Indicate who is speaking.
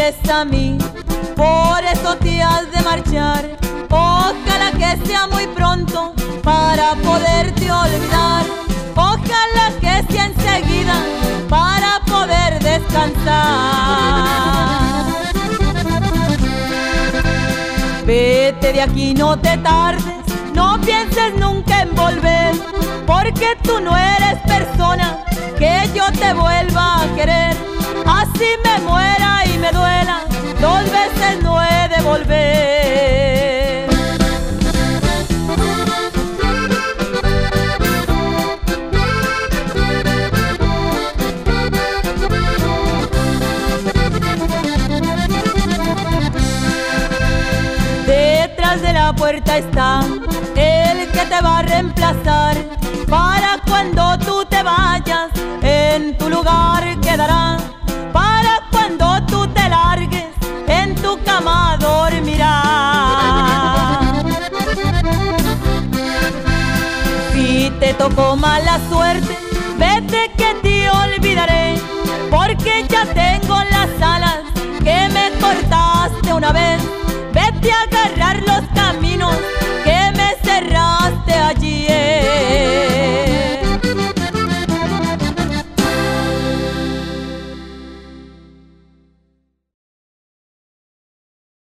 Speaker 1: quieres a mí, por eso te has de marchar. Ojalá que sea muy pronto para poderte olvidar. Ojalá que sea enseguida para poder descansar. Vete de aquí, no te tardes, no pienses nunca en volver, porque tú no eres persona que yo te vuelva a querer. Así me muera y me duela, 2 veces no he de volver. Detrás de la puerta está el que te va a reemplazar. Para cuando tú te vayas, en tu lugar quedará. Para cuando tú te largues, en tu cama dormirá. Si te tocó mala suerte, vete que te olvidaré, porque ya tengo las alas que me cortaste una vez. Vete a agarrar los caminos